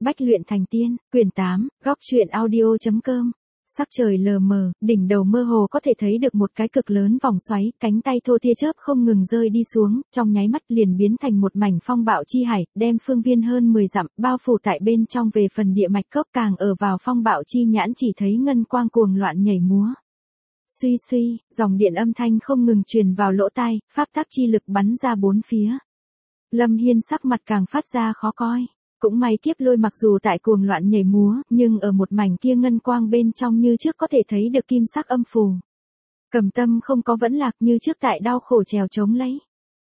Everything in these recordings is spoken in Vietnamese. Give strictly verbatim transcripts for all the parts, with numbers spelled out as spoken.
Bách luyện thành tiên, quyển tám, góc truyện audio.com. Sắc trời lờ mờ, đỉnh đầu mơ hồ có thể thấy được một cái cực lớn vòng xoáy, cánh tay thô tia chớp không ngừng rơi đi xuống, trong nháy mắt liền biến thành một mảnh phong bạo chi hải, đem phương viên hơn mười dặm, bao phủ tại bên trong. Về phần địa mạch cốc càng ở vào phong bạo chi nhãn chỉ thấy ngân quang cuồng loạn nhảy múa. Suy suy, dòng điện âm thanh không ngừng truyền vào lỗ tai, pháp tắc chi lực bắn ra bốn phía. Lâm Hiên sắc mặt càng phát ra khó coi. Cũng may kiếp lôi mặc dù tại cuồng loạn nhảy múa, nhưng ở một mảnh kia ngân quang bên trong như trước có thể thấy được kim sắc âm phù. Cầm Tâm không có vẫn lạc như trước tại đau khổ trèo chống lấy.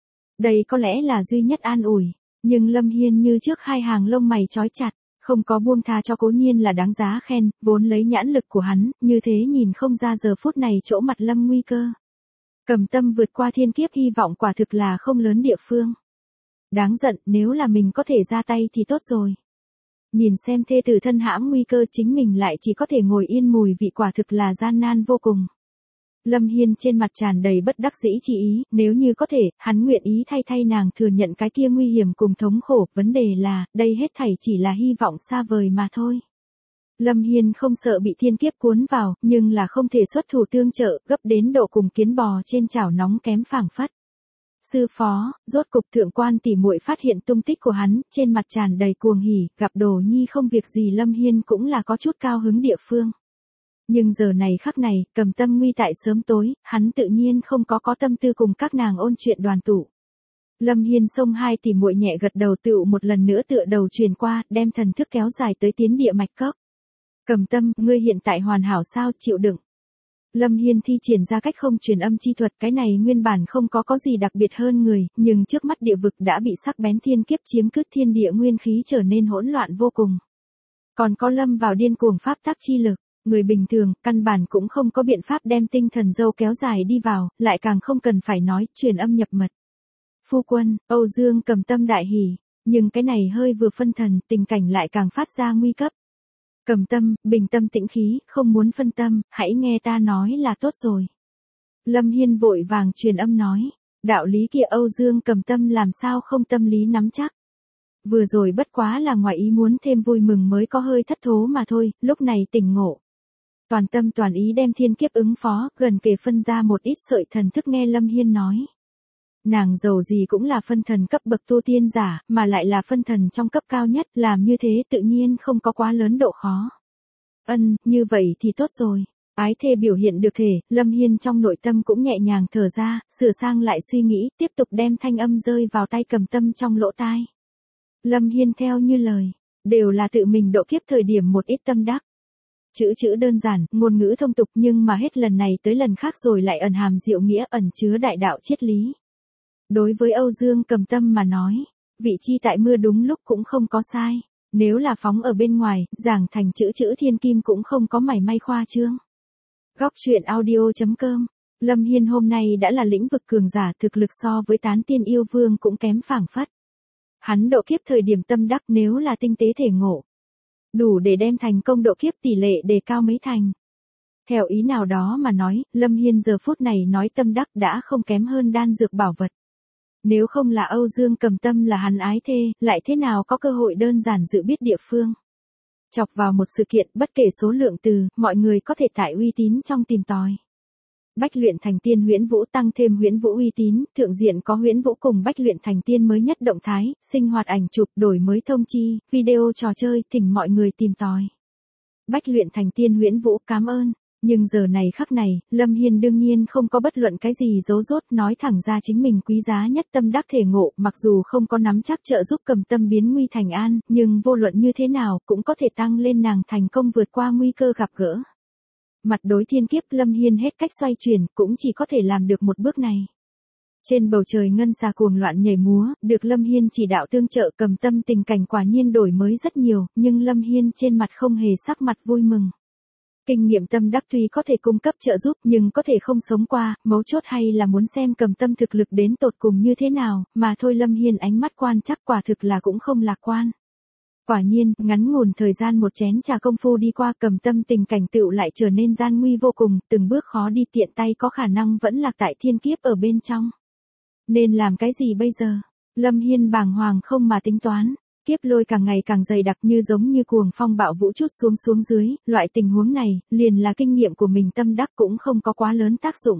Đây có lẽ là duy nhất an ủi, nhưng Lâm Hiên như trước hai hàng lông mày trói chặt, không có buông tha cho cố nhiên là đáng giá khen, vốn lấy nhãn lực của hắn, như thế nhìn không ra giờ phút này chỗ mặt Lâm nguy cơ. Cầm Tâm vượt qua thiên kiếp hy vọng quả thực là không lớn địa phương. Đáng giận, nếu là mình có thể ra tay thì tốt rồi. Nhìn xem thê tử thân hãm nguy cơ chính mình lại chỉ có thể ngồi yên mùi vị quả thực là gian nan vô cùng. Lâm Hiên trên mặt tràn đầy bất đắc dĩ chi ý, nếu như có thể, hắn nguyện ý thay thay nàng thừa nhận cái kia nguy hiểm cùng thống khổ, vấn đề là, đây hết thảy chỉ là hy vọng xa vời mà thôi. Lâm Hiên không sợ bị thiên kiếp cuốn vào, nhưng là không thể xuất thủ tương trợ, gấp đến độ cùng kiến bò trên chảo nóng kém phảng phất. Sư phó, rốt cục thượng quan tỷ muội phát hiện tung tích của hắn, trên mặt tràn đầy cuồng hỉ, gặp Đồ Nhi không việc gì Lâm Hiên cũng là có chút cao hứng địa phương. Nhưng giờ này khắc này, Cầm Tâm nguy tại sớm tối, hắn tự nhiên không có có tâm tư cùng các nàng ôn chuyện đoàn tụ. Lâm Hiên xông hai tỷ muội nhẹ gật đầu tựu một lần nữa tựa đầu truyền qua, đem thần thức kéo dài tới tiến địa mạch cốc. Cầm Tâm, ngươi hiện tại hoàn hảo sao, chịu đựng. Lâm Hiên thi triển ra cách không truyền âm chi thuật, cái này nguyên bản không có có gì đặc biệt hơn người, nhưng trước mắt địa vực đã bị sắc bén thiên kiếp chiếm cứ, thiên địa nguyên khí trở nên hỗn loạn vô cùng. Còn có lâm vào điên cuồng pháp tắc chi lực, người bình thường, căn bản cũng không có biện pháp đem tinh thần dâu kéo dài đi vào, lại càng không cần phải nói, truyền âm nhập mật. Phu quân, Âu Dương Cầm Tâm đại hỉ, nhưng cái này hơi vừa phân thần, tình cảnh lại càng phát ra nguy cấp. Cầm Tâm, bình tâm tĩnh khí, không muốn phân tâm, hãy nghe ta nói là tốt rồi. Lâm Hiên vội vàng truyền âm nói, đạo lý kia Âu Dương Cầm Tâm làm sao không tâm lý nắm chắc. Vừa rồi bất quá là ngoài ý muốn thêm vui mừng mới có hơi thất thố mà thôi, lúc này tỉnh ngộ. Toàn tâm toàn ý đem thiên kiếp ứng phó, gần kề phân ra một ít sợi thần thức nghe Lâm Hiên nói. Nàng dầu gì cũng là phân thần cấp bậc tu tiên giả, mà lại là phân thần trong cấp cao nhất, làm như thế tự nhiên không có quá lớn độ khó. Ân, như vậy thì tốt rồi. Ái thê biểu hiện được thể, Lâm Hiên trong nội tâm cũng nhẹ nhàng thở ra, sửa sang lại suy nghĩ, tiếp tục đem thanh âm rơi vào tay Cầm Tâm trong lỗ tai. Lâm Hiên theo như lời, đều là tự mình độ kiếp thời điểm một ít tâm đắc. Chữ chữ đơn giản, ngôn ngữ thông tục nhưng mà hết lần này tới lần khác rồi lại ẩn hàm diệu nghĩa, ẩn chứa đại đạo triết lý. Đối với Âu Dương Cầm Tâm mà nói, vị chi tại mưa đúng lúc cũng không có sai, nếu là phóng ở bên ngoài, giảng thành chữ chữ thiên kim cũng không có mảy may khoa trương. Góc truyện audio.com. Lâm Hiên hôm nay đã là lĩnh vực cường giả, thực lực so với tán tiên yêu vương cũng kém phảng phất. Hắn độ kiếp thời điểm tâm đắc nếu là tinh tế thể ngộ, đủ để đem thành công độ kiếp tỷ lệ đề cao mấy thành. Theo ý nào đó mà nói, Lâm Hiên giờ phút này nói tâm đắc đã không kém hơn đan dược bảo vật. Nếu không là Âu Dương Cầm Tâm là hắn ái thê, lại thế nào có cơ hội đơn giản dự biết địa phương. Chọc vào một sự kiện, bất kể số lượng từ, mọi người có thể tại uy tín trong tìm tòi. Bách luyện thành tiên Huyễn Vũ tăng thêm Huyễn Vũ uy tín, thượng diện có Huyễn Vũ cùng Bách luyện thành tiên mới nhất động thái, sinh hoạt ảnh chụp, đổi mới thông chi, video trò chơi, thỉnh mọi người tìm tòi. Bách luyện thành tiên Huyễn Vũ, cảm ơn. Nhưng giờ này khắc này, Lâm Hiên đương nhiên không có bất luận cái gì giấu dốt, nói thẳng ra chính mình quý giá nhất tâm đắc thể ngộ, mặc dù không có nắm chắc trợ giúp Cầm Tâm biến nguy thành an, nhưng vô luận như thế nào cũng có thể tăng lên nàng thành công vượt qua nguy cơ gặp gỡ. Mặt đối thiên kiếp, Lâm Hiên hết cách xoay chuyển, cũng chỉ có thể làm được một bước này. Trên bầu trời ngân xà cuồng loạn nhảy múa, được Lâm Hiên chỉ đạo tương trợ, Cầm Tâm tình cảnh quả nhiên đổi mới rất nhiều, nhưng Lâm Hiên trên mặt không hề sắc mặt vui mừng. Kinh nghiệm tâm đắc tuy có thể cung cấp trợ giúp nhưng có thể không sống qua, mấu chốt hay là muốn xem Cầm Tâm thực lực đến tột cùng như thế nào, mà thôi Lâm Hiên ánh mắt quan chắc quả thực là cũng không lạc quan. Quả nhiên, ngắn ngủn thời gian một chén trà công phu đi qua, Cầm Tâm tình cảnh tựu lại trở nên gian nguy vô cùng, từng bước khó đi, tiện tay có khả năng vẫn lạc tại thiên kiếp ở bên trong. Nên làm cái gì bây giờ? Lâm Hiên bàng hoàng không mà tính toán. Kiếp lôi càng ngày càng dày đặc như giống như cuồng phong bạo vũ trút xuống xuống dưới, loại tình huống này, liền là kinh nghiệm của mình tâm đắc cũng không có quá lớn tác dụng.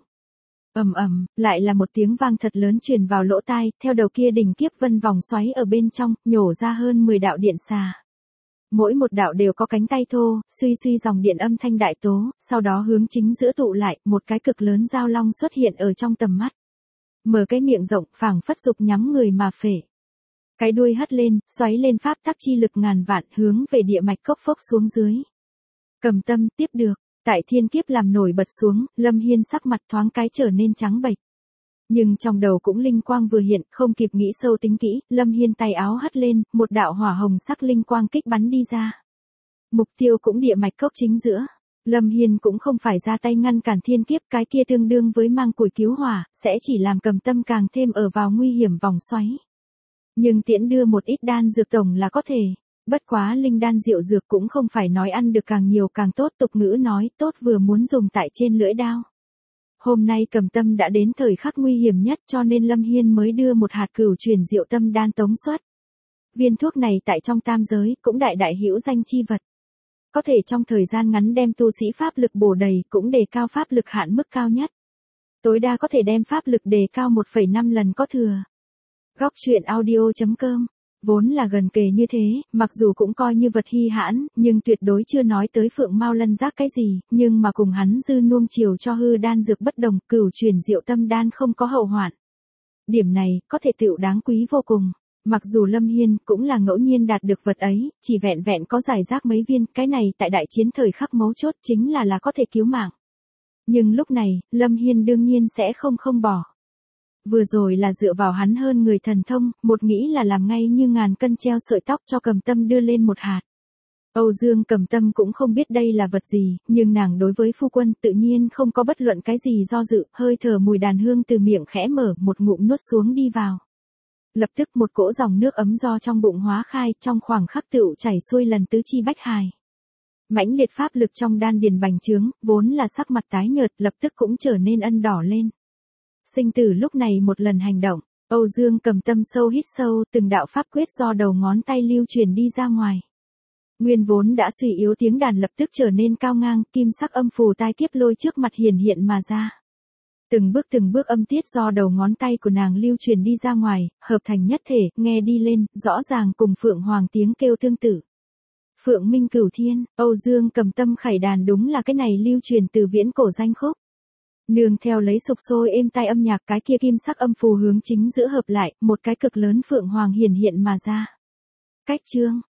Ầm ầm, lại là một tiếng vang thật lớn truyền vào lỗ tai, theo đầu kia đỉnh kiếp vân vòng xoáy ở bên trong, nhổ ra hơn mười đạo điện xà. Mỗi một đạo đều có cánh tay thô, suy suy dòng điện âm thanh đại tố, sau đó hướng chính giữa tụ lại, một cái cực lớn dao long xuất hiện ở trong tầm mắt. Mở cái miệng rộng, phảng phất dục nhắm người mà phể. Cái đuôi hất lên, xoáy lên pháp tắc chi lực ngàn vạn, hướng về địa mạch cốc phốc xuống dưới. Cầm Tâm, tiếp được. Tại thiên kiếp làm nổi bật xuống, Lâm Hiên sắc mặt thoáng cái trở nên trắng bệch. Nhưng trong đầu cũng linh quang vừa hiện, không kịp nghĩ sâu tính kỹ, Lâm Hiên tay áo hất lên, một đạo hỏa hồng sắc linh quang kích bắn đi ra. Mục tiêu cũng địa mạch cốc chính giữa. Lâm Hiên cũng không phải ra tay ngăn cản thiên kiếp, cái kia tương đương với mang củi cứu hỏa, sẽ chỉ làm Cầm Tâm càng thêm ở vào nguy hiểm vòng xoáy. Nhưng tiễn đưa một ít đan dược tổng là có thể. Bất quá linh đan diệu dược cũng không phải nói ăn được càng nhiều càng tốt, tục ngữ nói tốt vừa muốn dùng tại trên lưỡi đao. Hôm nay Cầm Tâm đã đến thời khắc nguy hiểm nhất cho nên Lâm Hiên mới đưa một hạt cửu truyền diệu tâm đan tống xuất. Viên thuốc này tại trong tam giới cũng đại đại hữu danh chi vật. Có thể trong thời gian ngắn đem tu sĩ pháp lực bổ đầy, cũng đề cao pháp lực hạn mức cao nhất. Tối đa có thể đem pháp lực đề cao một phẩy năm lần có thừa. Góc truyện audio chấm com. Vốn là gần kề như thế, mặc dù cũng coi như vật hy hãn, nhưng tuyệt đối chưa nói tới phượng mao lân giác cái gì, nhưng mà cùng hắn dư nuông chiều cho hư đan dược bất đồng, cửu truyền diệu tâm đan không có hậu hoạn. Điểm này, có thể tựu đáng quý vô cùng. Mặc dù Lâm Hiên cũng là ngẫu nhiên đạt được vật ấy, chỉ vẹn vẹn có giải rác mấy viên, cái này tại đại chiến thời khắc mấu chốt chính là là có thể cứu mạng. Nhưng lúc này, Lâm Hiên đương nhiên sẽ không không bỏ. Vừa rồi là dựa vào hắn hơn người thần thông, một nghĩ là làm ngay như ngàn cân treo sợi tóc cho Cầm Tâm đưa lên một hạt. Âu Dương Cầm Tâm cũng không biết đây là vật gì, nhưng nàng đối với phu quân tự nhiên không có bất luận cái gì do dự, hơi thở mùi đàn hương từ miệng khẽ mở, một ngụm nuốt xuống đi vào. Lập tức một cỗ dòng nước ấm do trong bụng hóa khai, trong khoảng khắc tựu chảy xuôi lần tứ chi bách hài. Mãnh liệt pháp lực trong đan điền bành trướng, vốn là sắc mặt tái nhợt, lập tức cũng trở nên ân đỏ lên. Sinh tử lúc này một lần hành động, Âu Dương Cầm Tâm sâu hít sâu, từng đạo pháp quyết do đầu ngón tay lưu truyền đi ra ngoài. Nguyên vốn đã suy yếu tiếng đàn lập tức trở nên cao ngang, kim sắc âm phù tai kiếp lôi trước mặt hiển hiện mà ra. Từng bước từng bước âm tiết do đầu ngón tay của nàng lưu truyền đi ra ngoài, hợp thành nhất thể, nghe đi lên, rõ ràng cùng Phượng Hoàng tiếng kêu tương tự. Phượng Minh Cửu Thiên, Âu Dương Cầm Tâm khải đàn đúng là cái này lưu truyền từ viễn cổ danh khúc. Nương theo lấy sục sôi êm tai âm nhạc, cái kia kim sắc âm phù hướng chính giữa hợp lại, một cái cực lớn Phượng Hoàng hiển hiện mà ra. Cách chương,